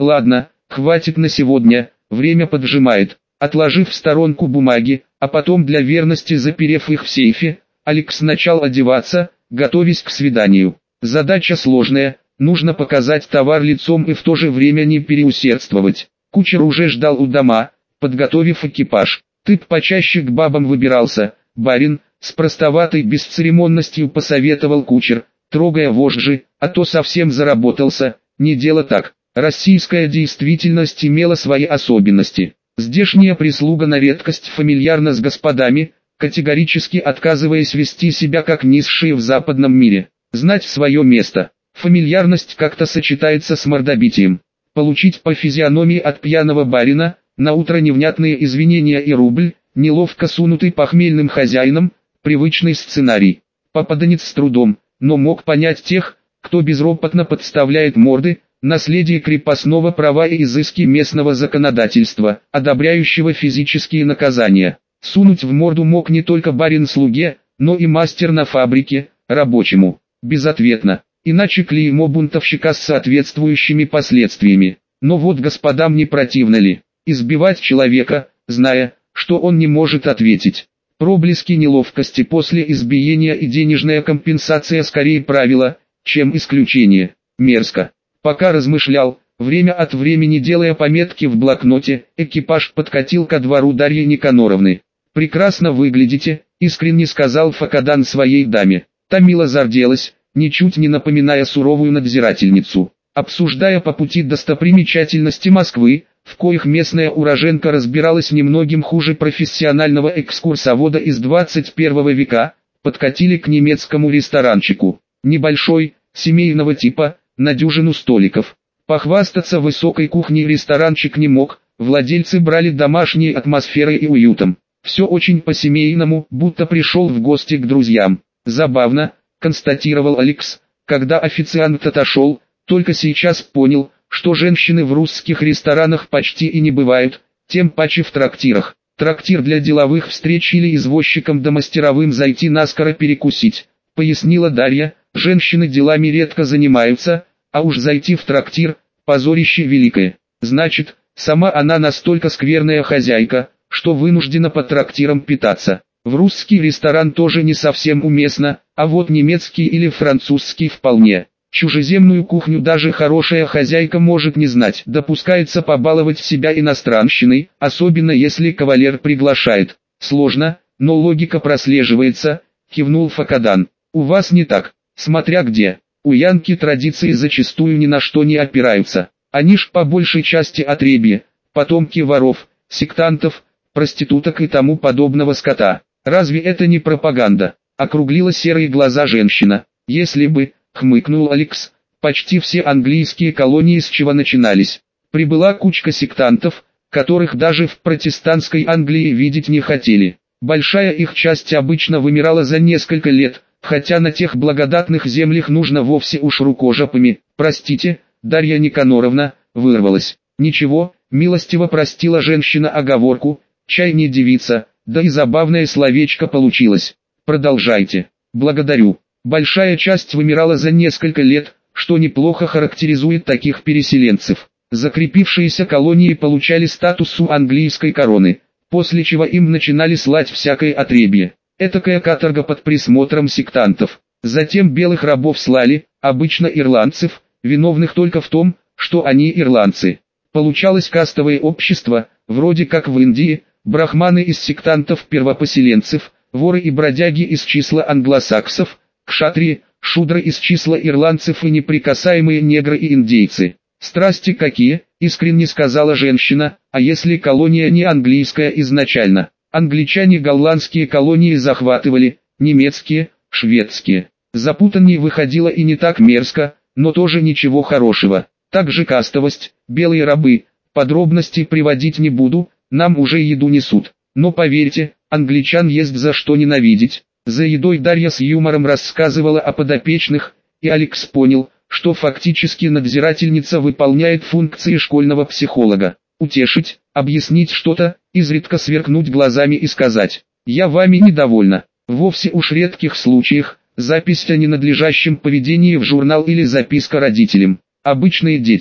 Ладно, хватит на сегодня, время поджимает. Отложив в сторонку бумаги, а потом для верности заперев их в сейфе, Алекс начал одеваться, готовясь к свиданию. Задача сложная, нужно показать товар лицом и в то же время не переусердствовать. Кучер уже ждал у дома, подготовив экипаж. «Ты б почаще к бабам выбирался, барин», с простоватой бесцеремонностью посоветовал кучер, трогая вожжи, «а то совсем заработался, не дело так». Российская действительность имела свои особенности. Здешняя прислуга на редкость фамильярна с господами, категорически отказываясь вести себя как низшие в западном мире. Знать свое место. Фамильярность как-то сочетается с мордобитием. Получить по физиономии от пьяного барина, наутро невнятные извинения и рубль, неловко сунутый похмельным хозяином, привычный сценарий. Попаданец с трудом, но мог понять тех, кто безропотно подставляет морды, наследие крепостного права и изыски местного законодательства, одобряющего физические наказания. Сунуть в морду мог не только барин-слуге, но и мастер на фабрике, рабочему. Безответно, иначе клеймо бунтовщика с соответствующими последствиями. Но вот господам не противно ли избивать человека, зная, что он не может ответить? Проблески неловкости после избиения и денежная компенсация скорее правило, чем исключение. Мерзко. Пока размышлял, время от времени делая пометки в блокноте, экипаж подкатил ко двору Дарьи Никаноровны. «Прекрасно выглядите», — искренне сказал Факадан своей даме. Та мило зарделась, ничуть не напоминая суровую надзирательницу. Обсуждая по пути достопримечательности Москвы, в коих местная уроженка разбиралась немногим хуже профессионального экскурсовода из 21 века, подкатили к немецкому ресторанчику. Небольшой, семейного типа, на дюжину столиков. Похвастаться высокой кухней ресторанчик не мог, владельцы брали домашней атмосферой и уютом. Все очень по-семейному, будто пришел в гости к друзьям. Забавно, констатировал Алекс, когда официант отошел, только сейчас понял, что женщины в русских ресторанах почти и не бывают, тем паче в трактирах. Трактир для деловых встреч или извозчикам да мастеровым зайти наскоро перекусить, пояснила Дарья, женщины делами редко занимаются, а уж зайти в трактир – позорище великое. Значит, сама она настолько скверная хозяйка, что вынуждена по трактирам питаться. В русский ресторан тоже не совсем уместно, а вот немецкий или французский вполне. Чужеземную кухню даже хорошая хозяйка может не знать. Допускается побаловать себя иностранщиной, особенно если кавалер приглашает. Сложно, но логика прослеживается, кивнул Факадан. У вас не так, смотря где. У янки традиции зачастую ни на что не опираются. Они ж по большей части отребья, потомки воров, сектантов, проституток и тому подобного скота. Разве это не пропаганда? Округлила серые глаза женщина. Если бы, хмыкнул Алекс, почти все английские колонии с чего начинались. Прибыла кучка сектантов, которых даже в протестантской Англии видеть не хотели. Большая их часть обычно вымирала за несколько лет, хотя на тех благодатных землях нужно вовсе уж рукожопами. Простите, Дарья Никаноровна, вырвалась. Ничего, милостиво простила женщина оговорку, чай не девица, да и забавное словечко получилось. Продолжайте. Благодарю. Большая часть вымирала за несколько лет, что неплохо характеризует таких переселенцев. Закрепившиеся колонии получали статус у английской короны, после чего им начинали слать всякое отребье. Этакая каторга под присмотром сектантов. Затем белых рабов слали, обычно ирландцев, виновных только в том, что они ирландцы. Получалось кастовое общество, вроде как в Индии, брахманы из сектантов-первопоселенцев, воры и бродяги из числа англосаксов, кшатрии, шудры из числа ирландцев и неприкасаемые негры и индейцы. «Страсти какие!» — искренне сказала женщина, «а если колония не английская изначально?» Англичане голландские колонии захватывали, немецкие, шведские. Запутанней выходило и не так мерзко, но тоже ничего хорошего. Также кастовость, белые рабы, подробностей приводить не буду, нам уже еду несут. Но поверьте, англичан есть за что ненавидеть. За едой Дарья с юмором рассказывала о подопечных, и Алекс понял, что фактически надзирательница выполняет функции школьного психолога. Утешить, объяснить что-то, изредка сверкнуть глазами и сказать: «Я вами недовольна». Вовсе уж редких случаях, запись о ненадлежащем поведении в журнал или записка родителям. Обычные дети.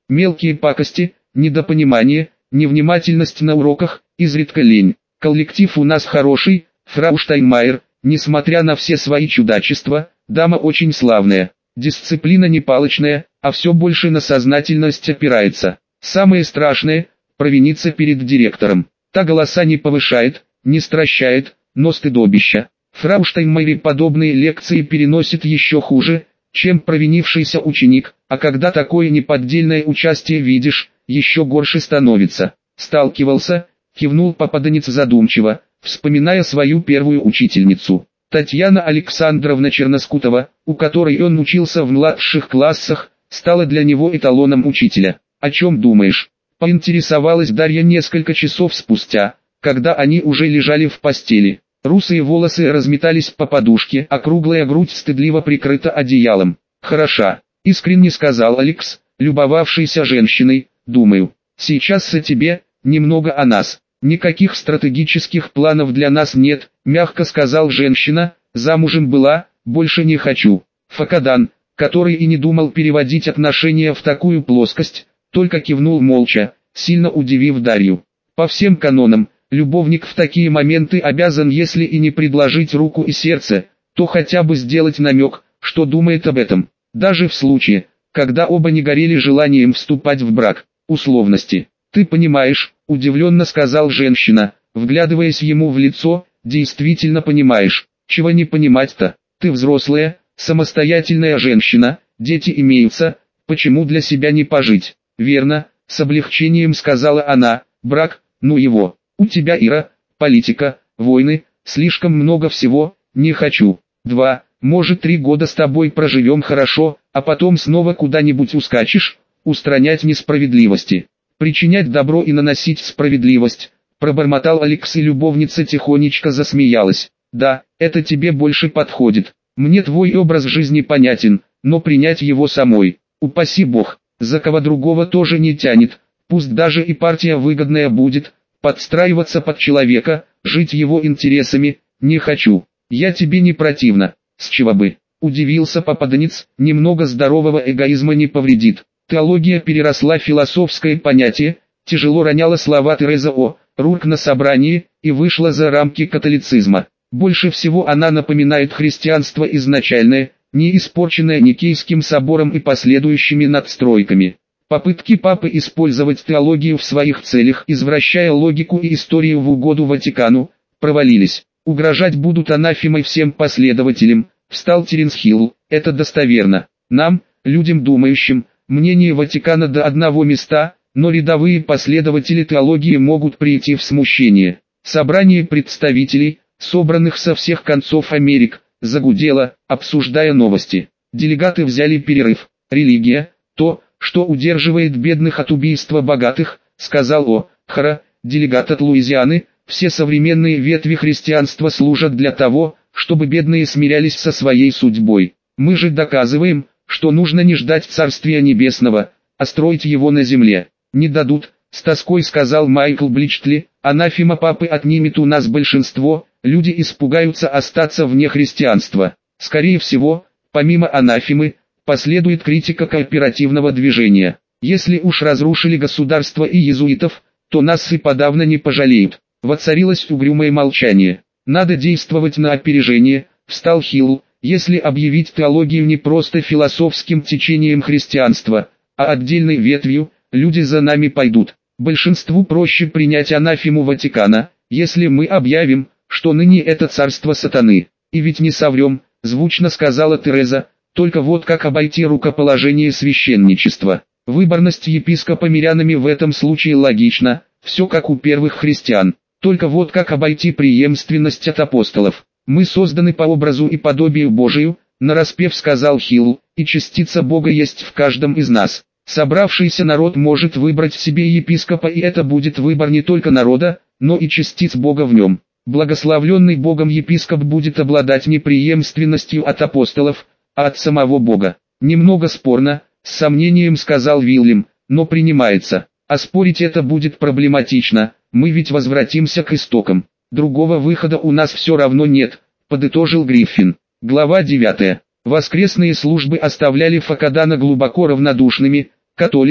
Мелкие пакости, недопонимание, невнимательность на уроках, изредка лень. Коллектив у нас хороший, фрау Штайнмайер, несмотря на все свои чудачества, дама очень славная. Дисциплина не палочная, а все больше на сознательность опирается. Самое страшное – провиниться перед директором. Та голоса не повышает, не стращает, но стыдобища. Фрау Штайнмайер подобные лекции переносит еще хуже, чем провинившийся ученик, а когда такое неподдельное участие видишь, еще горше становится. Сталкивался, кивнул попаданец задумчиво, вспоминая свою первую учительницу. Татьяна Александровна Черноскутова, у которой он учился в младших классах, стала для него эталоном учителя. «О чем думаешь?» – поинтересовалась Дарья несколько часов спустя, когда они уже лежали в постели. Русые волосы разметались по подушке, а круглая грудь стыдливо прикрыта одеялом. «Хороша», – искренне сказал Алекс, любовавшийся женщиной, «думаю, сейчас о тебе, немного о нас. Никаких стратегических планов для нас нет», – мягко сказал женщина, «замужем была, больше не хочу». Факадан, который и не думал переводить отношения в такую плоскость, только кивнул молча, сильно удивив Дарью. По всем канонам, любовник в такие моменты обязан, если и не предложить руку и сердце, то хотя бы сделать намек, что думает об этом. Даже в случае, когда оба не горели желанием вступать в брак. Условности. «Ты понимаешь», – удивленно сказал женщина, вглядываясь ему в лицо, «действительно понимаешь. Чего не понимать-то? Ты взрослая, самостоятельная женщина, дети имеются, почему для себя не пожить?» «Верно», – с облегчением сказала она, «брак, ну его. У тебя, Ира, политика, войны, слишком много всего, не хочу. 2, может 3 года с тобой проживем хорошо, а потом снова куда-нибудь ускачешь, устранять несправедливости, причинять добро и наносить справедливость», пробормотал Алекс, и любовница тихонечко засмеялась. «Да, это тебе больше подходит. Мне твой образ жизни понятен, но принять его самой, упаси Бог, за кого другого тоже не тянет, пусть даже и партия выгодная будет. Подстраиваться под человека, жить его интересами, не хочу. Я тебе не противна, с чего бы?» Удивился попаданец, немного здорового эгоизма не повредит. Теология переросла в философское понятие, тяжело роняла слова Тереза Рук на собрании, и вышла за рамки католицизма. Больше всего она напоминает христианство изначальное, не испорченное Никейским собором и последующими надстройками. Попытки папы использовать теологию в своих целях, извращая логику и историю в угоду Ватикану, провалились. Угрожать будут анафемой всем последователям, встал Теренс Хилл, это достоверно. Нам, людям думающим, мнение Ватикана до одного места, но рядовые последователи теологии могут прийти в смущение. Собрание представителей, собранных со всех концов Америк, загудело, обсуждая новости. Делегаты взяли перерыв. «Религия, то, что удерживает бедных от убийства богатых», сказал О'Хара, делегат от Луизианы, «все современные ветви христианства служат для того, чтобы бедные смирялись со своей судьбой. Мы же доказываем, что нужно не ждать Царствия Небесного, а строить его на земле». «Не дадут», с тоской сказал Майкл Бличтли, «анафема папы отнимет у нас большинство, люди испугаются остаться вне христианства. Скорее всего, помимо анафемы, последует критика кооперативного движения. Если уж разрушили государство и иезуитов, то нас и подавно не пожалеют». Воцарилось угрюмое молчание. «Надо действовать на опережение», встал Хилл, «если объявить теологию не просто философским течением христианства, а отдельной ветвью, люди за нами пойдут. Большинству проще принять анафему Ватикана, если мы объявим, что ныне это царство сатаны. И ведь не соврем», звучно сказала Тереза, «только вот как обойти рукоположение священничества. Выборность епископа мирянами в этом случае логична, все как у первых христиан. Только вот как обойти преемственность от апостолов. Мы созданы по образу и подобию Божию», нараспев сказал Хилл, «и частица Бога есть в каждом из нас. Собравшийся народ может выбрать себе епископа, и это будет выбор не только народа, но и частиц Бога в нем. Благословленный Богом епископ будет обладать не преемственностью от апостолов, а от самого Бога». «Немного спорно», с сомнением сказал Вильям, «но принимается. А спорить это будет проблематично, мы ведь возвратимся к истокам. Другого выхода у нас все равно нет», подытожил Гриффин. Глава 9. Воскресные службы оставляли Факадана глубоко равнодушными к католикам,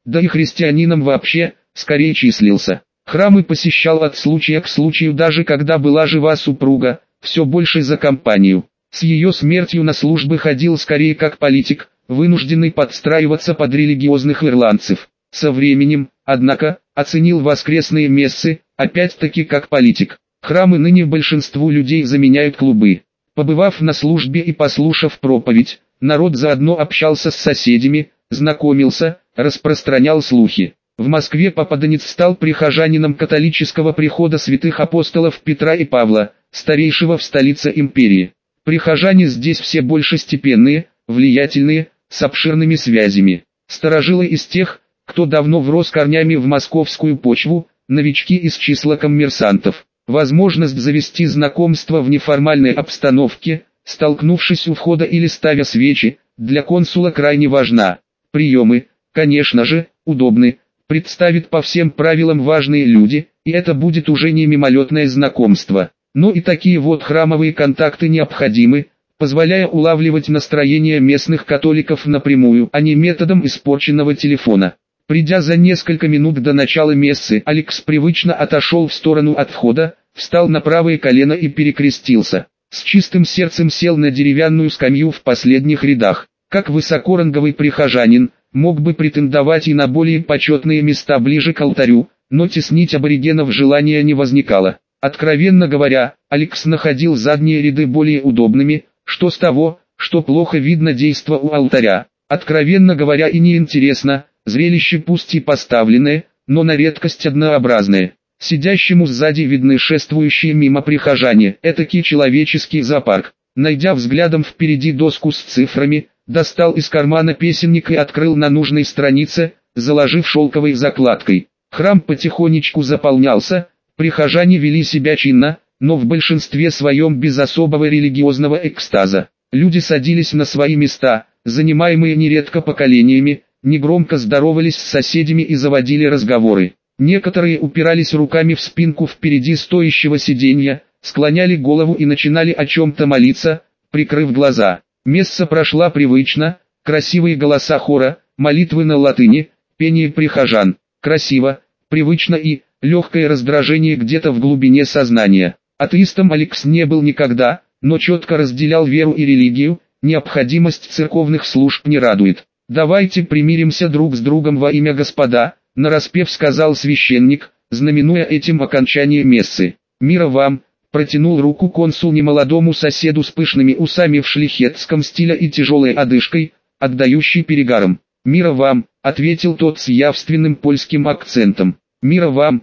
да и христианином вообще, скорее числился. Храмы посещал от случая к случаю, даже когда была жива супруга, все больше за компанию. С ее смертью на службы ходил скорее как политик, вынужденный подстраиваться под религиозных ирландцев. Со временем, однако, оценил воскресные мессы, опять-таки как политик. Храмы ныне большинству людей заменяют клубы. Побывав на службе и послушав проповедь, народ заодно общался с соседями, знакомился, распространял слухи. В Москве попаданец стал прихожанином католического прихода святых апостолов Петра и Павла, старейшего в столице империи. Прихожане здесь все больше степенные, влиятельные, с обширными связями. Старожилы из тех, кто давно врос корнями в московскую почву, новички из числа коммерсантов. Возможность завести знакомство в неформальной обстановке, столкнувшись у входа или ставя свечи, для консула крайне важна. Приемы, конечно же, удобны, представят по всем правилам важные люди, и это будет уже не мимолетное знакомство. Но и такие вот храмовые контакты необходимы, позволяя улавливать настроение местных католиков напрямую, а не методом испорченного телефона. Придя за несколько минут до начала мессы, Алекс привычно отошел в сторону от входа, встал на правое колено и перекрестился. С чистым сердцем сел на деревянную скамью в последних рядах. Как высокоранговый прихожанин, мог бы претендовать и на более почетные места ближе к алтарю, но теснить аборигенов желания не возникало. Откровенно говоря, Алекс находил задние ряды более удобными, что с того, что плохо видно действо у алтаря. Откровенно говоря, и неинтересно, зрелище пусть и поставленное, но на редкость однообразное. Сидящему сзади видны шествующие мимо прихожане, этакий человеческий зоопарк. Найдя взглядом впереди доску с цифрами, достал из кармана песенник и открыл на нужной странице, заложив шелковой закладкой. Храм потихонечку заполнялся, прихожане вели себя чинно, но в большинстве своем без особого религиозного экстаза. Люди садились на свои места, занимаемые нередко поколениями, негромко здоровались с соседями и заводили разговоры. Некоторые упирались руками в спинку впереди стоящего сиденья, склоняли голову и начинали о чем-то молиться, прикрыв глаза. Месса прошла привычно, красивые голоса хора, молитвы на латыни, пение прихожан. Красиво, привычно и легкое раздражение где-то в глубине сознания. Атеистом Алекс не был никогда, но четко разделял веру и религию, необходимость церковных служб не радует. «Давайте примиримся друг с другом во имя Господа», нараспев сказал священник, знаменуя этим окончание мессы. «Мира вам», протянул руку консул немолодому соседу с пышными усами в шлихетском стиле и тяжелой одышкой, отдающей перегаром. «Мира вам», ответил тот с явственным польским акцентом. мира вам»,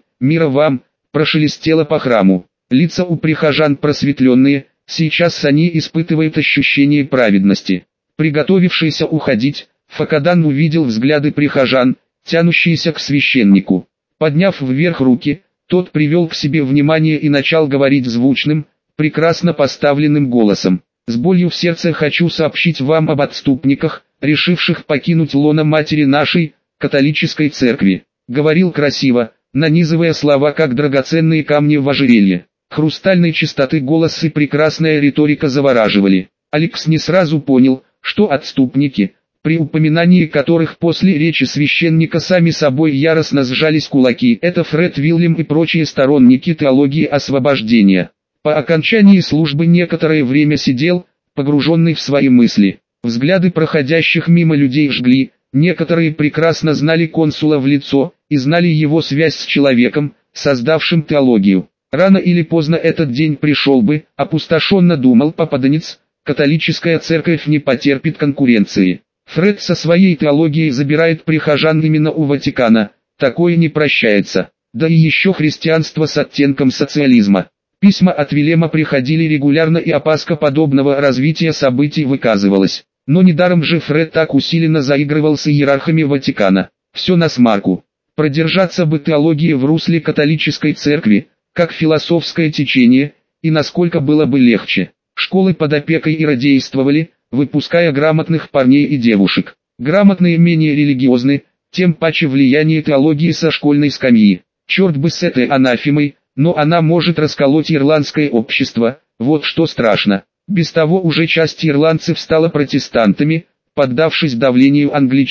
прошелестело по храму. Лица у прихожан просветленные, сейчас они испытывают ощущение праведности. Приготовившийся уходить, Факадан увидел взгляды прихожан, тянущиеся к священнику. Подняв вверх руки, тот привел к себе внимание и начал говорить звучным, прекрасно поставленным голосом. «С болью в сердце хочу сообщить вам об отступниках, решивших покинуть лоно Матери нашей, католической церкви». Говорил красиво, нанизывая слова как драгоценные камни в ожерелье. Хрустальной чистоты голос и прекрасная риторика завораживали. Алекс не сразу понял, что отступники, при упоминании которых после речи священника сами собой яростно сжались кулаки, это Фред Вильям и прочие сторонники теологии освобождения. По окончании службы некоторое время сидел, погруженный в свои мысли. Взгляды проходящих мимо людей жгли, некоторые прекрасно знали консула в лицо, и знали его связь с человеком, создавшим теологию. Рано или поздно этот день пришел бы, опустошенно думал попаданец, католическая церковь не потерпит конкуренции. Фред со своей теологией забирает прихожан именно у Ватикана, такое не прощается. Да и еще христианство с оттенком социализма. Письма от Вилема приходили регулярно и опаска подобного развития событий выказывалась. Но недаром же Фред так усиленно заигрывал с иерархами Ватикана. Все насмарку. Продержаться бы теологии в русле католической церкви, как философское течение, и насколько было бы легче. Школы под опекой иродействовали, выпуская грамотных парней и девушек. Грамотные менее религиозны, тем паче влияние теологии со школьной скамьи. Черт бы с этой анафемой, но она может расколоть ирландское общество, вот что страшно. Без того уже часть ирландцев стала протестантами, поддавшись давлению англичан.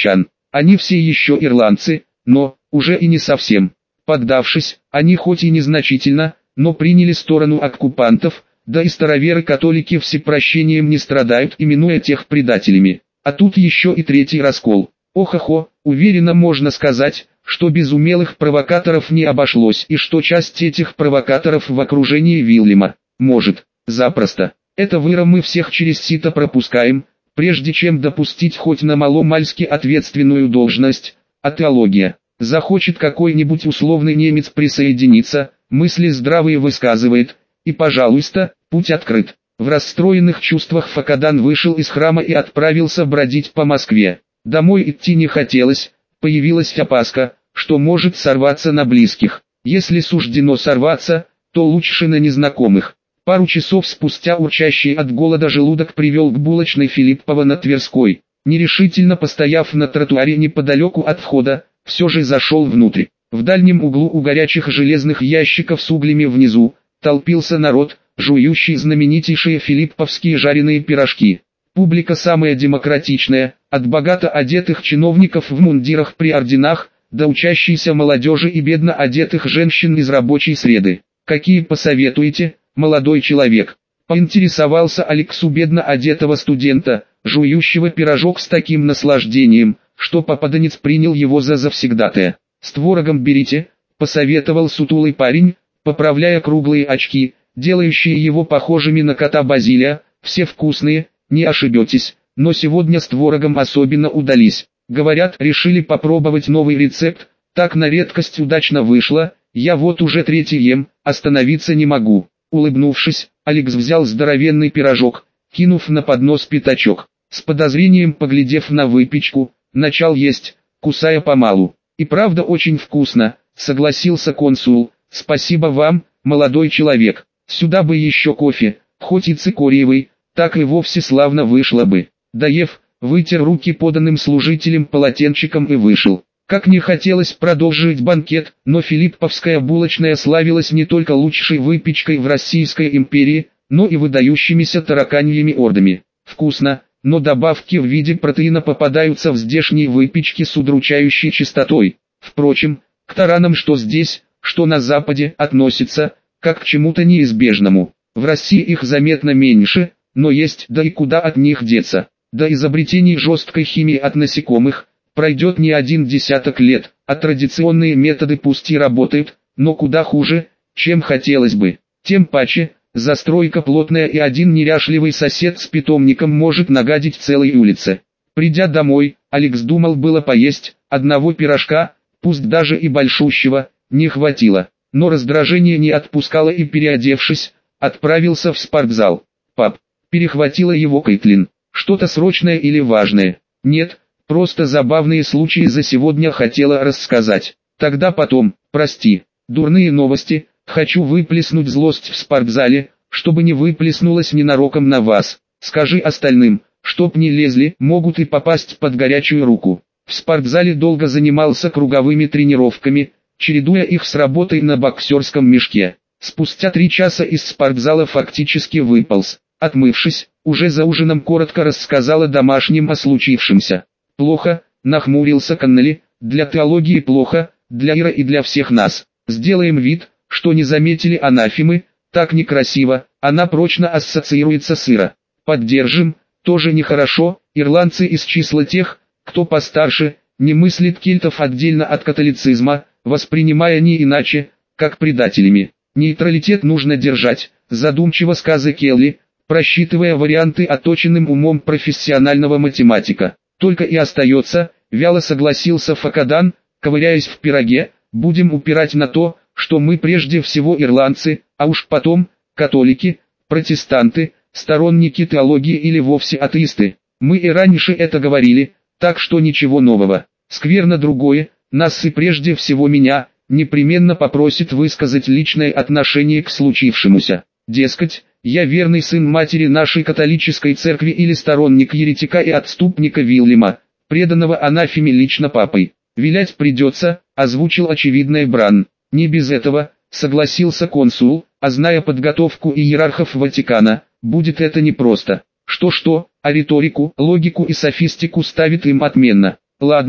Они все еще ирландцы, но, уже и не совсем. Поддавшись, они хоть и незначительно, но приняли сторону оккупантов, да и староверы-католики всепрощением не страдают, именуя тех предателями. А тут еще и третий раскол. Ох-охо, уверенно можно сказать, что без умелых провокаторов не обошлось, и что часть этих провокаторов в окружении Вильяма. Может, запросто. Это выра мы всех через сито пропускаем, прежде чем допустить хоть на маломальски ответственную должность, а теология. Захочет какой-нибудь условный немец присоединиться, мысли здравые высказывает, и пожалуйста, путь открыт. В расстроенных чувствах Факадан вышел из храма и отправился бродить по Москве. Домой идти не хотелось, появилась опаска, что может сорваться на близких. Если суждено сорваться, то лучше на незнакомых. Пару часов спустя урчащий от голода желудок привел к булочной Филиппова на Тверской. Нерешительно постояв на тротуаре неподалеку от входа, все же зашел внутрь. В дальнем углу у горячих железных ящиков с углями внизу толпился народ, жующий знаменитейшие филипповские жареные пирожки. Публика самая демократичная, от богато одетых чиновников в мундирах при орденах, до учащейся молодежи и бедно одетых женщин из рабочей среды. «Какие посоветуете, молодой человек?» — поинтересовался Алекс у бедно одетого студента, жующего пирожок с таким наслаждением, что попаданец принял его за завсегдатая. «С творогом берите», — посоветовал сутулый парень, поправляя круглые очки, делающие его похожими на кота Базилия. «Все вкусные, не ошибетесь, но сегодня с творогом особенно удались. Говорят, решили попробовать новый рецепт, так на редкость удачно вышло, я вот уже третий ем, остановиться не могу». Улыбнувшись, Алекс взял здоровенный пирожок, кинув на поднос пятачок. С подозрением поглядев на выпечку, начал есть, кусая помалу. «И правда очень вкусно», — согласился консул. «Спасибо вам, молодой человек. Сюда бы еще кофе, хоть и цикориевый, так и вовсе славно вышло бы». Доев, вытер руки поданным служителем полотенчиком и вышел. Как не хотелось продолжить банкет, но филипповская булочная славилась не только лучшей выпечкой в Российской империи, но и выдающимися тараканьими ордами. Вкусно, но добавки в виде протеина попадаются в здешней выпечке с удручающей частотой. Впрочем, к таранам что здесь, что на Западе относится, как к чему-то неизбежному. В России их заметно меньше, но есть, да и куда от них деться. До изобретений жесткой химии от насекомых пройдет не один десяток лет, а традиционные методы пусть и работают, но куда хуже, чем хотелось бы. Тем паче, застройка плотная и один неряшливый сосед с питомником может нагадить целой улице. Придя домой, Алекс думал было поесть, одного пирожка, пусть даже и большущего, не хватило. Но раздражение не отпускало и переодевшись, отправился в спортзал. «Пап», — перехватила его Кэтлин, — «что-то срочное или важное?» «Нет, просто забавные случаи за сегодня хотела рассказать. Тогда потом, прости, дурные новости, хочу выплеснуть злость в спортзале, чтобы не выплеснулась ненароком на вас. Скажи остальным, чтоб не лезли, могут и попасть под горячую руку». В спортзале долго занимался круговыми тренировками, чередуя их с работой на боксерском мешке. Спустя 3 часа из спортзала фактически выполз. Отмывшись, уже за ужином коротко рассказала домашним о случившемся. «Плохо», — нахмурился Коннелли, — «для теологии плохо, для Ира и для всех нас. Сделаем вид, что не заметили анафемы, так некрасиво, она прочно ассоциируется с Ира. Поддержим, тоже нехорошо, ирландцы из числа тех, кто постарше, не мыслит кельтов отдельно от католицизма, воспринимая не иначе, как предателями. Нейтралитет нужно держать», — задумчиво сказал Келли, просчитывая варианты отточенным умом профессионального математика. «Только и остается», — вяло согласился Факадан, ковыряясь в пироге, «будем упирать на то, что мы прежде всего ирландцы, а уж потом, католики, протестанты, сторонники теологии или вовсе атеисты. Мы и раньше это говорили, так что ничего нового. Скверно другое, нас и прежде всего меня, непременно попросит высказать личное отношение к случившемуся. Дескать, я верный сын матери нашей католической церкви или сторонник еретика и отступника Вильяма, преданного анафеме лично папой. Вилять придется», — озвучил очевидное Бран. «Не без этого», — согласился консул, — «а зная подготовку иерархов Ватикана, будет это непросто. Что-что, а риторику, логику и софистику ставит им отменно. Ладно,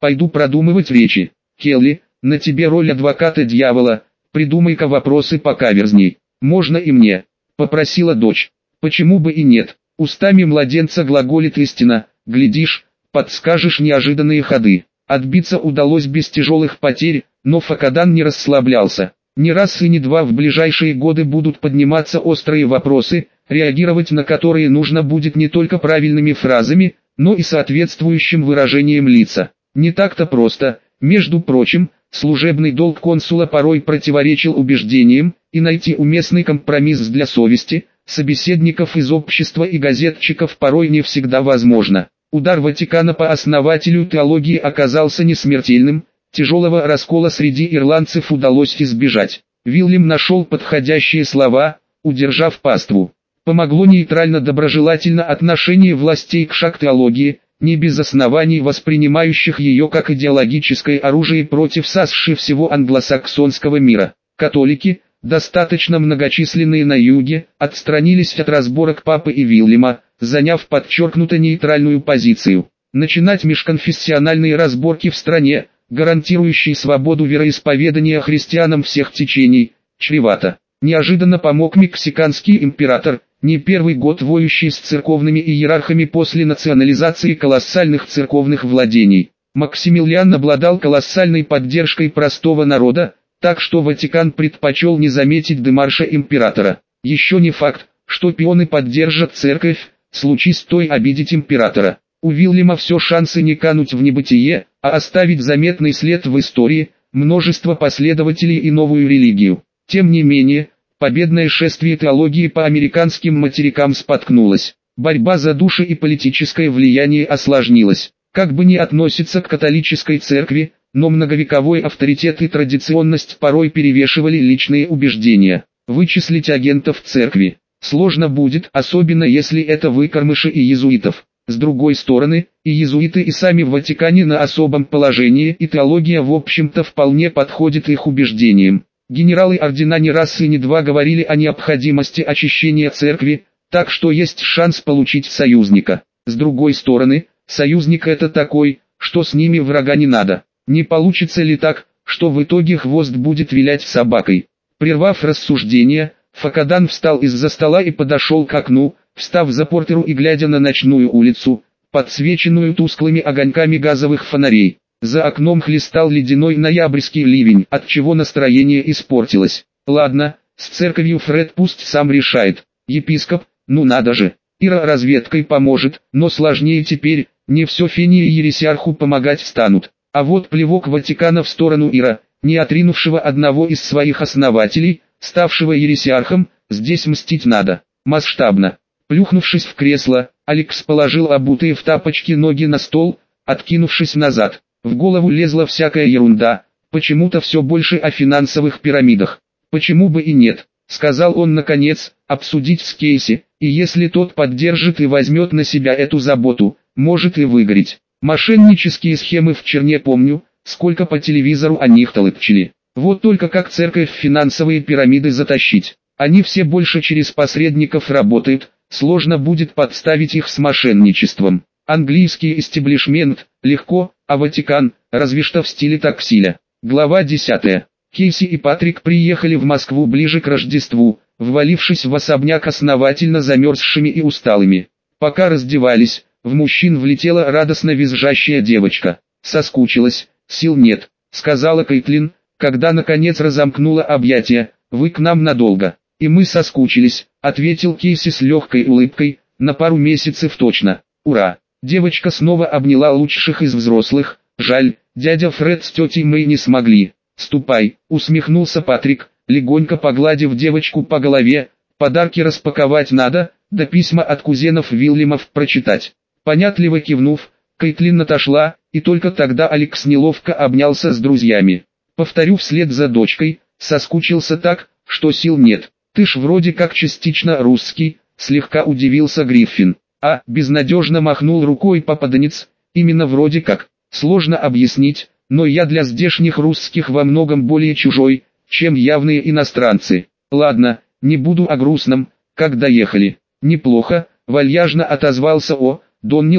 Пойду продумывать речи. Келли, на тебе роль адвоката дьявола, придумай-ка вопросы покаверзней. Можно и мне, попросила дочь. Почему бы и нет? Устами младенца глаголит истина, глядишь, подскажешь неожиданные ходы. Отбиться удалось без тяжелых потерь, но Факадан не расслаблялся. Не раз и не два в ближайшие годы будут подниматься острые вопросы, реагировать на которые нужно будет не только правильными фразами, но и соответствующим выражением лица. Не так-то просто. Между прочим, служебный долг консула порой противоречил убеждениям, и найти уместный компромисс для совести, собеседников из общества и газетчиков порой не всегда возможно. Удар Ватикана по основателю теологии оказался не смертельным, тяжелого раскола среди ирландцев удалось избежать. Вильям нашел подходящие слова, удержав паству. Помогло нейтрально-доброжелательное отношение властей к шактеологии, не без оснований воспринимающих ее как идеологическое оружие против сасши всего англосаксонского мира. Католики, достаточно многочисленные на юге, отстранились от разборок папы и Вильяма, заняв подчеркнуто нейтральную позицию. Начинать межконфессиональные разборки в стране, гарантирующей свободу вероисповедания христианам всех течений, чревато. Неожиданно помог мексиканский император, не первый год воюющий с церковными иерархами после национализации колоссальных церковных владений. Максимилиан обладал колоссальной поддержкой простого народа, так что Ватикан предпочел не заметить демарша императора. Еще не факт, что пионы поддержат церковь, случись той обидеть императора. У Вильяма все шансы не кануть в небытие, а оставить заметный след в истории, множество последователей и новую религию. Тем не менее, победное шествие теологии по американским материкам споткнулось. Борьба за души и политическое влияние осложнилась. Как бы ни относиться к католической церкви, но многовековой авторитет и традиционность порой перевешивали личные убеждения. Вычислить агентов церкви сложно будет, особенно если это выкормыши и иезуитов. С другой стороны, и иезуиты и сами в Ватикане на особом положении, и теология в общем-то вполне подходит их убеждениям. Генералы ордена не раз и не два говорили о необходимости очищения церкви, так что есть шанс получить союзника. С другой стороны, союзник это такой, что с ними врага не надо. Не получится ли так, что в итоге хвост будет вилять собакой? Прервав рассуждения, Факадан встал из-за стола и подошел к окну, встав за портеру и глядя на ночную улицу, подсвеченную тусклыми огоньками газовых фонарей. За окном хлестал ледяной ноябрьский ливень, отчего настроение испортилось. Ладно, с церковью Фред пусть сам решает. Епископ, ну надо же. Ира разведкой поможет, но сложнее теперь, не все Фении и Ересиарху помогать станут. А вот плевок Ватикана в сторону Ира, не отринувшего одного из своих основателей, ставшего ересиархом, здесь мстить надо. Масштабно. Плюхнувшись в кресло, Алекс положил обутые в тапочки ноги на стол, откинувшись назад. В голову лезла всякая ерунда, почему-то все больше о финансовых пирамидах. Почему бы и нет, сказал он наконец, обсудить с Кейси, и если тот поддержит и возьмет на себя эту заботу, может и выгореть. Мошеннические схемы в черне помню, сколько по телевизору о них толкчили. Вот только как церковь в финансовые пирамиды затащить. Они все больше через посредников работают, сложно будет подставить их с мошенничеством. Английский истеблишмент, легко, а Ватикан, разве что в стиле таксиля. Глава 10. Кейси и Патрик приехали в Москву ближе к Рождеству, ввалившись в особняк основательно замерзшими и усталыми. Пока раздевались, в мужчин влетела радостно визжащая девочка. «Соскучилась, сил нет», — сказала Кейтлин, когда наконец разомкнула объятия. «Вы к нам надолго». «И мы соскучились», — ответил Кейси с легкой улыбкой, — «на пару месяцев точно». «Ура!» Девочка снова обняла лучших из взрослых. «Жаль, дядя Фред с тетей Мэй не смогли». «Ступай», — усмехнулся Патрик, легонько погладив девочку по голове. «Подарки распаковать надо, да письма от кузенов Вильямов прочитать». Понятливо кивнув, Кейтлин отошла, и только тогда Алекс неловко обнялся с друзьями. «Повторю вслед за дочкой, соскучился так, что сил нет. Ты ж вроде как частично русский», — слегка удивился Гриффин. Безнадежно махнул рукой попаданец, именно вроде как. Сложно объяснить, но я для здешних русских во многом более чужой, чем явные иностранцы. Ладно, не буду о грустном. Как доехали? Неплохо, вальяжно отозвался Доннил,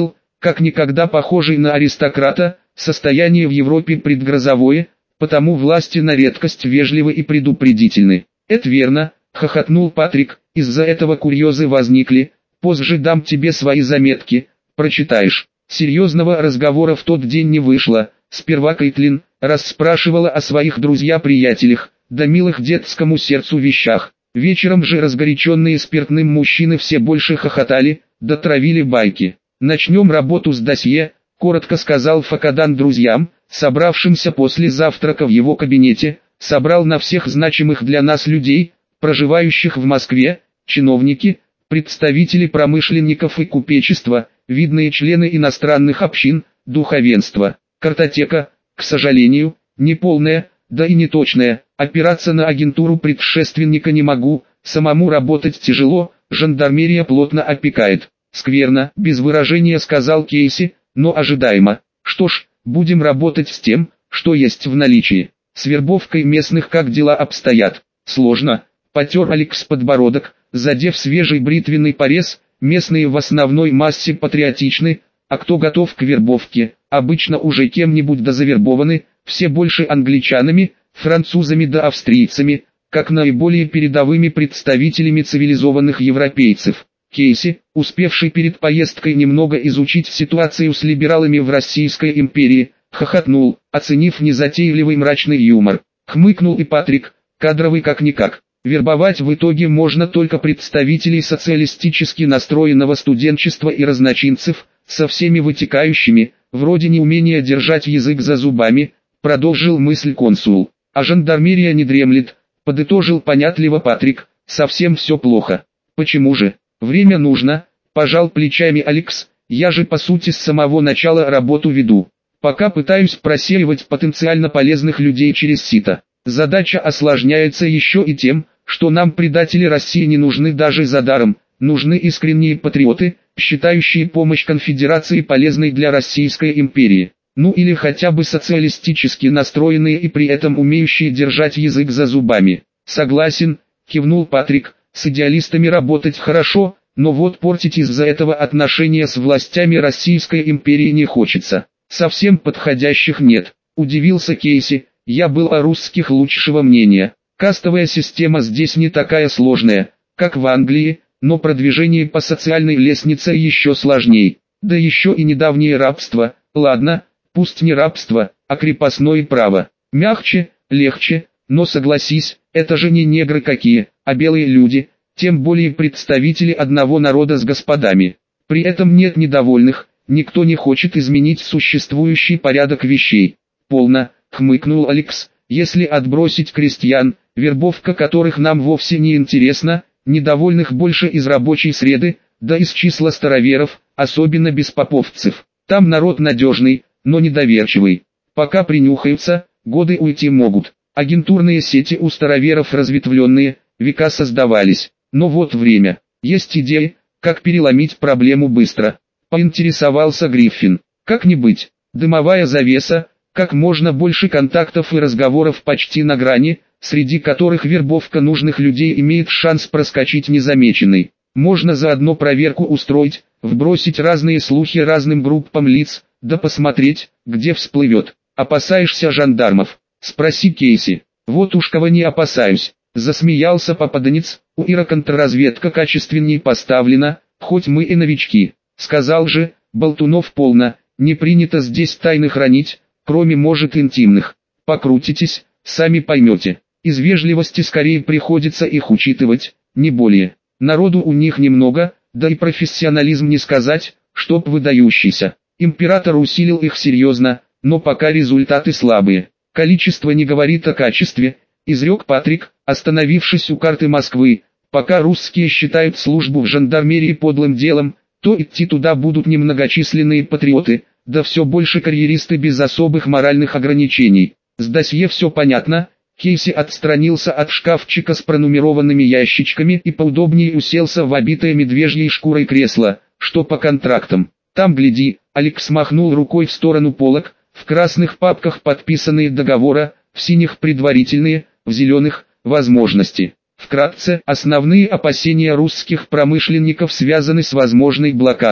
как никогда похожий на аристократа, состояние в Европе предгрозовое, потому власти на редкость вежливы и предупредительны. «Это верно», — хохотнул Патрик, — «из-за этого курьезы возникли, позже дам тебе свои заметки, прочитаешь». Серьезного разговора в тот день не вышло. Сперва Кейтлин расспрашивала о своих друзьях-приятелях, да милых детскому сердцу вещах. Вечером же разгоряченные спиртным мужчины все больше хохотали, да травили байки. «Начнем работу с досье», — коротко сказал Факадан друзьям, собравшимся после завтрака в его кабинете, собрал на всех значимых для нас людей, проживающих в Москве, чиновники, представители промышленников и купечества, видные члены иностранных общин, духовенство. Картотека, к сожалению, неполная, да и неточная, опираться на агентуру предшественника не могу, самому работать тяжело, жандармерия плотно опекает. «Скверно», — без выражения сказал Кейси, — «но ожидаемо. Что ж, будем работать с тем, что есть в наличии. С вербовкой местных как дела обстоят?» «Сложно», — потер Алекс подбородок, задев свежий бритвенный порез. «Местные в основной массе патриотичны, а кто готов к вербовке, обычно уже кем-нибудь дозавербованы, все больше англичанами, французами да австрийцами, как наиболее передовыми представителями цивилизованных европейцев». Кейси, успевший перед поездкой немного изучить ситуацию с либералами в Российской империи, хохотнул, оценив незатейливый мрачный юмор. Хмыкнул и Патрик, кадровый как-никак. Вербовать в итоге можно только представителей социалистически настроенного студенчества и разночинцев, со всеми вытекающими, вроде неумения держать язык за зубами, продолжил мысль консул. А жандармерия не дремлет, подытожил понятливо Патрик, совсем все плохо. Почему же? Время нужно, пожал плечами Алекс, я же по сути с самого начала работу веду. Пока пытаюсь просеивать потенциально полезных людей через сито. Задача осложняется еще и тем, что нам предатели России не нужны даже за даром, нужны искренние патриоты, считающие помощь конфедерации полезной для Российской империи. Ну или хотя бы социалистически настроенные и при этом умеющие держать язык за зубами. Согласен, кивнул Патрик. С идеалистами работать хорошо, но вот портить из-за этого отношения с властями Российской империи не хочется. Совсем подходящих нет, удивился Кейси, я был о русских лучшего мнения. Кастовая система здесь не такая сложная, как в Англии, но продвижение по социальной лестнице еще сложнее. Да еще и недавнее рабство, ладно, пусть не рабство, а крепостное право. Мягче, легче, но согласись, это же не негры какие, а белые люди, тем более представители одного народа с господами. При этом нет недовольных, никто не хочет изменить существующий порядок вещей. Полно, хмыкнул Алекс, если отбросить крестьян, вербовка которых нам вовсе не интересна, недовольных больше из рабочей среды, да из числа староверов, особенно беспоповцев. Там народ надежный, но недоверчивый. Пока принюхаются, годы уйти могут. Агентурные сети у староверов разветвленные, века создавались. Но вот время. Есть идеи, как переломить проблему быстро. Поинтересовался Гриффин. Как не быть? Дымовая завеса, как можно больше контактов и разговоров почти на грани, среди которых вербовка нужных людей имеет шанс проскочить незамеченной. Можно заодно проверку устроить, вбросить разные слухи разным группам лиц, да посмотреть, где всплывет. Опасаешься жандармов? Спроси Кейси. Вот уж кого не опасаюсь. Засмеялся попаданец, у Ира контрразведка качественней поставлена, хоть мы и новички. Сказал же, болтунов полно, не принято здесь тайны хранить, кроме может интимных. Покрутитесь, сами поймете. Из вежливости скорее приходится их учитывать, не более. Народу у них немного, да и профессионализм не сказать, чтоб выдающийся. Император усилил их серьезно, но пока результаты слабые. Количество не говорит о качестве, изрек Патрик, остановившись у карты Москвы. Пока русские считают службу в жандармерии подлым делом, то идти туда будут немногочисленные патриоты, да все больше карьеристы без особых моральных ограничений. С досье все понятно. Кейси отстранился от шкафчика с пронумерованными ящичками и поудобнее уселся в обитое медвежьей шкурой кресло, что по контрактам. Там гляди, Алекс махнул рукой в сторону полок, в красных папках подписанные договора, в синих предварительные, в зеленых возможности. Вкратце, основные опасения русских промышленников связаны с возможной блокадой.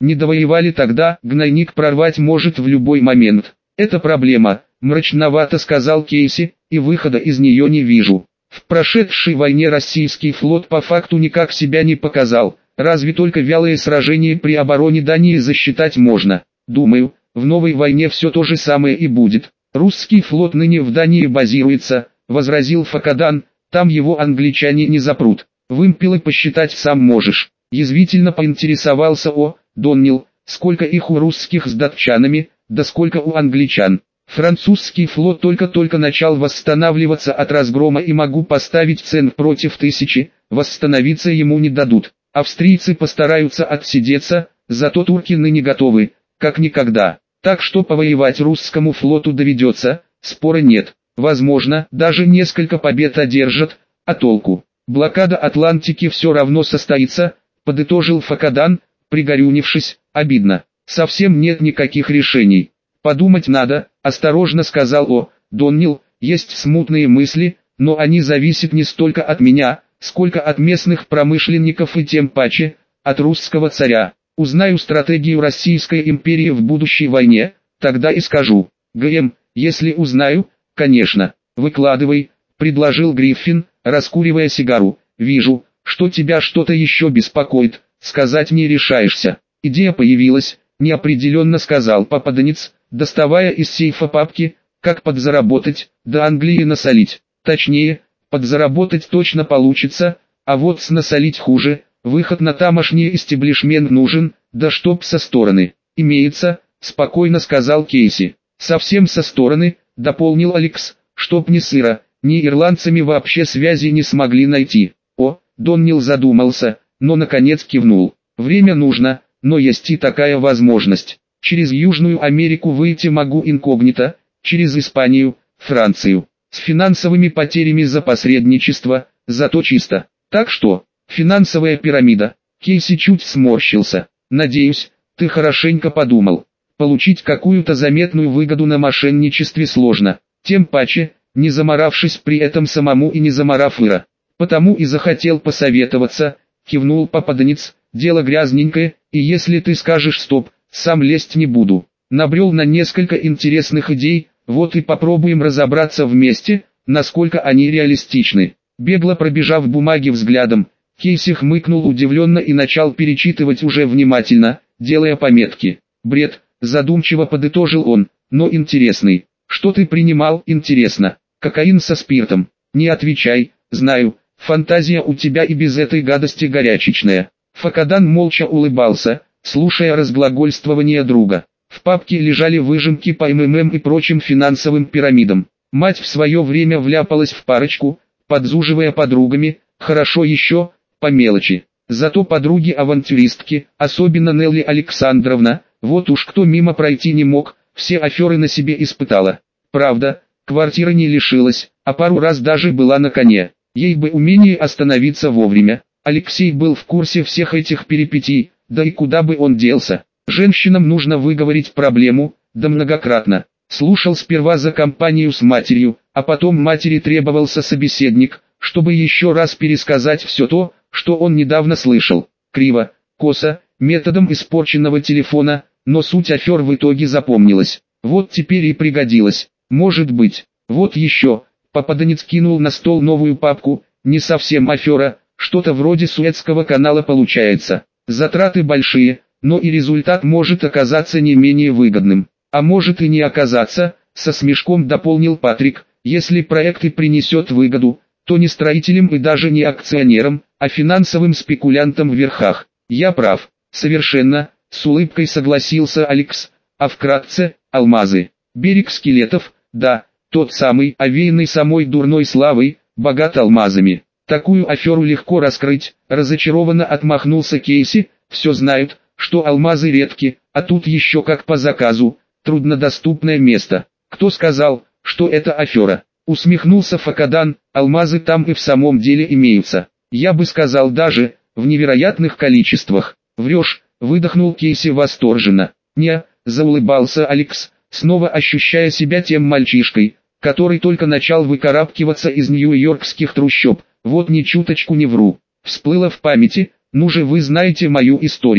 Не довоевали тогда, гнойник прорвать может в любой момент. Это проблема, мрачновато сказал Кейси, и выхода из нее не вижу. В прошедшей войне российский флот по факту никак себя не показал, разве только вялые сражения при обороне Дании засчитать можно. Думаю, в новой войне все то же самое и будет. Русский флот ныне в Дании базируется, возразил Факадан, там его англичане не запрут. Вымпелы посчитать сам можешь. Язвительно поинтересовался Доннил, сколько их у русских с датчанами, да сколько у англичан. Французский флот только-только начал восстанавливаться от разгрома и могу поставить цен против 1000, восстановиться ему не дадут. Австрийцы постараются отсидеться, зато турки ныне готовы, как никогда. Так что повоевать русскому флоту доведется, спора нет. Возможно, даже несколько побед одержат, а толку? Блокада Атлантики все равно состоится, подытожил Факадан, пригорюнившись, обидно. Совсем нет никаких решений. Подумать надо, осторожно сказал Доннил, есть смутные мысли, но они зависят не столько от меня, сколько от местных промышленников и тем паче, от русского царя. Узнаю стратегию Российской империи в будущей войне, тогда и скажу. ГМ, если узнаю, конечно, выкладывай, предложил Гриффин, раскуривая сигару. Вижу, что тебя что-то еще беспокоит, сказать не решаешься. Идея появилась, неопределенно сказал попаданец, доставая из сейфа папки, как подзаработать, до Англии насолить. Точнее, подзаработать точно получится, а вот с насолить хуже. Выход на тамошний истеблишмент нужен, да чтоб со стороны. Имеется, спокойно сказал Кейси. Совсем со стороны, дополнил Алекс, чтоб ни сыра, ни ирландцами вообще связи не смогли найти. Доннил задумался, но наконец кивнул. Время нужно, но есть и такая возможность. Через Южную Америку выйти могу инкогнито, через Испанию, Францию. С финансовыми потерями за посредничество, зато чисто. Так что, финансовая пирамида. Кейси чуть сморщился. Надеюсь, ты хорошенько подумал. Получить какую-то заметную выгоду на мошенничестве сложно. Тем паче, не заморавшись при этом самому и не заморав Ира. Потому и захотел посоветоваться, кивнул попаданец, дело грязненькое, и если ты скажешь стоп, сам лезть не буду. Набрел на несколько интересных идей, вот и попробуем разобраться вместе, насколько они реалистичны. Бегло пробежав бумаги взглядом, Кейси хмыкнул удивленно и начал перечитывать уже внимательно, делая пометки. Бред, задумчиво подытожил он, но интересный. Что ты принимал, интересно? Кокаин со спиртом? Не отвечай, знаю, фантазия у тебя и без этой гадости горячечная. Факадан молча улыбался, слушая разглагольствование друга. В папке лежали выжимки по МММ и прочим финансовым пирамидам. Мать в свое время вляпалась в парочку, подзуживая подругами, хорошо еще, по мелочи. Зато подруги-авантюристки, особенно Нелли Александровна, вот уж кто мимо пройти не мог, все аферы на себе испытала. Правда, квартира не лишилась, а пару раз даже была на коне. Ей бы умение остановиться вовремя. Алексей был в курсе всех этих перипетий, да и куда бы он делся. Женщинам нужно выговорить проблему, да многократно. Слушал сперва за компанию с матерью, а потом матери требовался собеседник, чтобы еще раз пересказать все то, что он недавно слышал. Криво, косо, методом испорченного телефона, но суть афер в итоге запомнилась. Вот теперь и пригодилась. Может быть. Вот еще. Попаданец кинул на стол новую папку, не совсем афера, что-то вроде Суэцкого канала получается. Затраты большие, но и результат может оказаться не менее выгодным. А может и не оказаться, со смешком дополнил Патрик, если проект и принесет выгоду, то не строителям и даже не акционерам, а финансовым спекулянтам в верхах. Я прав, совершенно, с улыбкой согласился Алекс, а вкратце, алмазы. Берег скелетов, да, тот самый, овеянный самой дурной славой, богат алмазами. Такую аферу легко раскрыть, разочарованно отмахнулся Кейси, все знают, что алмазы редки, а тут еще как по заказу, труднодоступное место. Кто сказал, что это афера? Усмехнулся Факадан, алмазы там и в самом деле имеются. Я бы сказал даже, в невероятных количествах. Врешь, выдохнул Кейси восторженно. Не, заулыбался Алекс, снова ощущая себя тем мальчишкой, который только начал выкарабкиваться из нью-йоркских трущоб. Вот ни чуточку не вру. Всплыло в памяти, ну же вы знаете мою историю.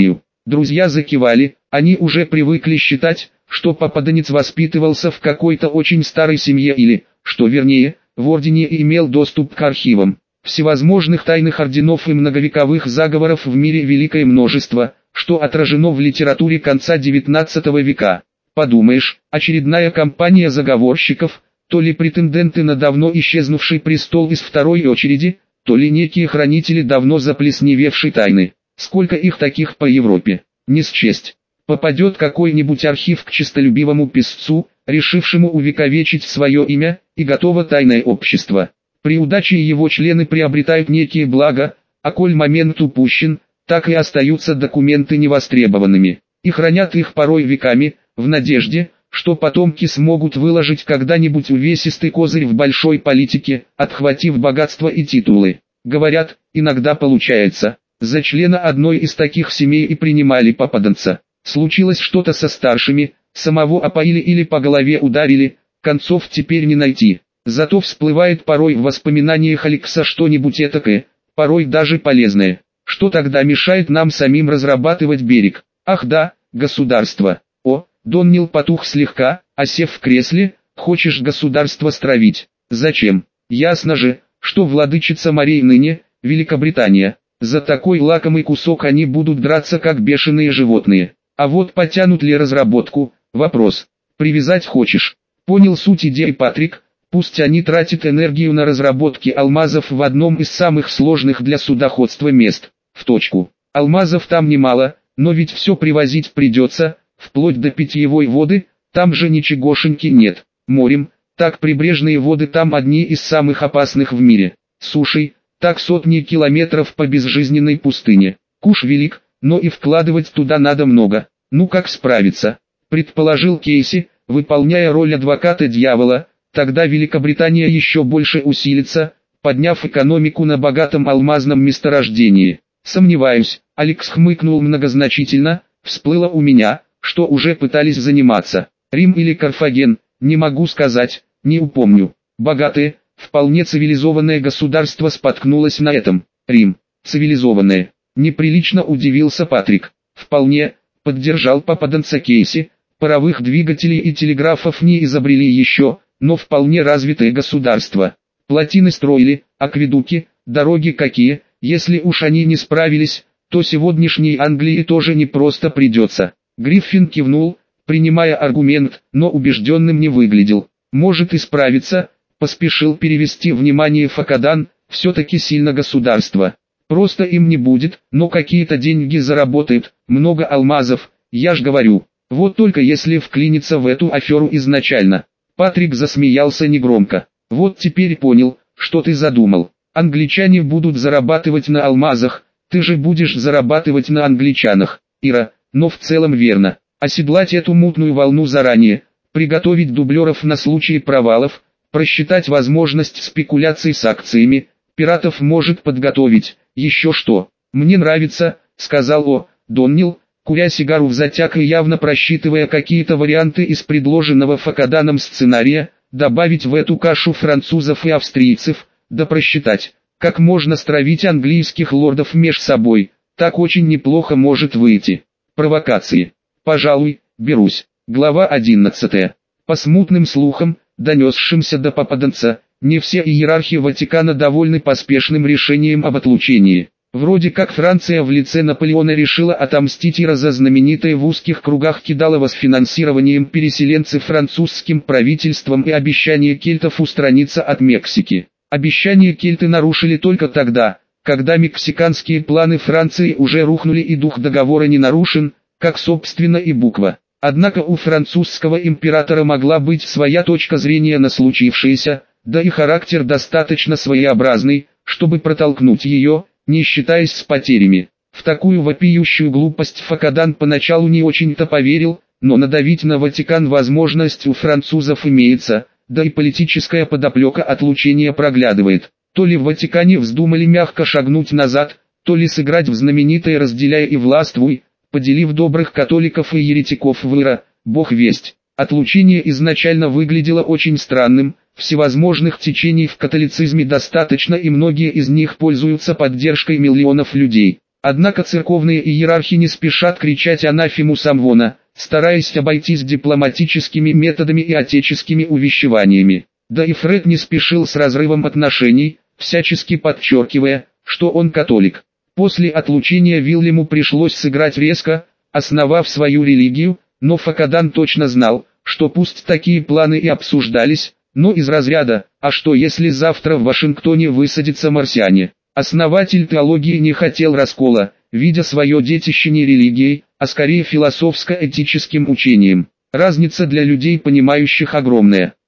Друзья закивали, они уже привыкли считать, что попаданец воспитывался в какой-то очень старой семье или, что вернее, в ордене и имел доступ к архивам. Всевозможных тайных орденов и многовековых заговоров в мире великое множество, что отражено в литературе конца XIX века. Подумаешь, очередная кампания заговорщиков, то ли претенденты на давно исчезнувший престол из второй очереди, то ли некие хранители давно заплесневевшей тайны. Сколько их таких по Европе, не счесть. Попадет какой-нибудь архив к честолюбивому писцу, решившему увековечить свое имя, и готово тайное общество. При удаче его члены приобретают некие блага, а коль момент упущен, так и остаются документы невостребованными, и хранят их порой веками, в надежде, что потомки смогут выложить когда-нибудь увесистый козырь в большой политике, отхватив богатство и титулы. Говорят, иногда получается. За члена одной из таких семей и принимали попаданца. Случилось что-то со старшими, самого опоили или по голове ударили, концов теперь не найти. Зато всплывает порой в воспоминаниях Алекса что-нибудь этакое, порой даже полезное. Что тогда мешает нам самим разрабатывать берег? Ах да, государство. О, Доннил потух слегка, осев в кресле, хочешь государство стравить? Зачем? Ясно же, что владычица морей ныне, Великобритания. За такой лакомый кусок они будут драться как бешеные животные. А вот потянут ли разработку? Вопрос. Привязать хочешь? Понял суть идеи Патрик. Пусть они тратят энергию на разработки алмазов в одном из самых сложных для судоходства мест. В точку. Алмазов там немало, но ведь все привозить придется, вплоть до питьевой воды, там же ничегошеньки нет. Морем, так прибрежные воды там одни из самых опасных в мире. Сушей, так сотни километров по безжизненной пустыне. Куш велик, но и вкладывать туда надо много. Ну как справиться? Предположил Кейси, выполняя роль адвоката дьявола. Тогда Великобритания еще больше усилится, подняв экономику на богатом алмазном месторождении. Сомневаюсь, Алекс хмыкнул многозначительно, всплыло у меня, что уже пытались заниматься. Рим или Карфаген, не могу сказать, не упомню. Богатые, вполне цивилизованное государство споткнулось на этом. Рим, цивилизованное. Неприлично удивился Патрик. Вполне, поддержал попаданца Кейси, паровых двигателей и телеграфов не изобрели еще, но вполне развитое государство. Плотины строили, акведуки, дороги какие, если уж они не справились, то сегодняшней Англии тоже не просто придется. Гриффин кивнул, принимая аргумент, но убежденным не выглядел. Может и справиться, поспешил перевести внимание Факадан, все-таки сильно государство. Просто им не будет, но какие-то деньги заработают, много алмазов, я ж говорю. Вот только если вклиниться в эту аферу изначально. Патрик засмеялся негромко. Вот теперь понял, что ты задумал. Англичане будут зарабатывать на алмазах, ты же будешь зарабатывать на англичанах, Ира, но в целом верно. Оседлать эту мутную волну заранее, приготовить дублеров на случай провалов, просчитать возможность спекуляций с акциями, пиратов может подготовить, еще что. Мне нравится, сказал Доннил, куря сигару в затяг и явно просчитывая какие-то варианты из предложенного Факаданом сценария, добавить в эту кашу французов и австрийцев, да просчитать, как можно стравить английских лордов меж собой, так очень неплохо может выйти. Провокации. Пожалуй, берусь. Глава 11. По смутным слухам, донесшимся до попаданца, не все иерархи Ватикана довольны поспешным решением об отлучении. Вроде как Франция в лице Наполеона решила отомстить Ира за знаменитое в узких кругах кидалово с финансированием переселенцев французским правительством и обещание кельтов устраниться от Мексики. Обещание кельты нарушили только тогда, когда мексиканские планы Франции уже рухнули и дух договора не нарушен, как собственно и буква. Однако у французского императора могла быть своя точка зрения на случившееся, да и характер достаточно своеобразный, чтобы протолкнуть ее, не считаясь с потерями. В такую вопиющую глупость Факадан поначалу не очень-то поверил, но надавить на Ватикан возможность у французов имеется, да и политическая подоплека отлучения проглядывает. То ли в Ватикане вздумали мягко шагнуть назад, то ли сыграть в знаменитое «разделяй и властвуй», поделив добрых католиков и еретиков в Ира, бог весть. Отлучение изначально выглядело очень странным, всевозможных течений в католицизме достаточно и многие из них пользуются поддержкой миллионов людей. Однако церковные иерархи не спешат кричать анафему Самвона, стараясь обойтись дипломатическими методами и отеческими увещеваниями. Да и Фред не спешил с разрывом отношений, всячески подчеркивая, что он католик. После отлучения Вильяму пришлось сыграть резко, основав свою религию, но Факадан точно знал, что пусть такие планы и обсуждались, но из разряда «а что если завтра в Вашингтоне высадятся марсиане?». Основатель теологии не хотел раскола, видя свое детище не религией, а скорее философско-этическим учением. Разница для людей, понимающих, огромная.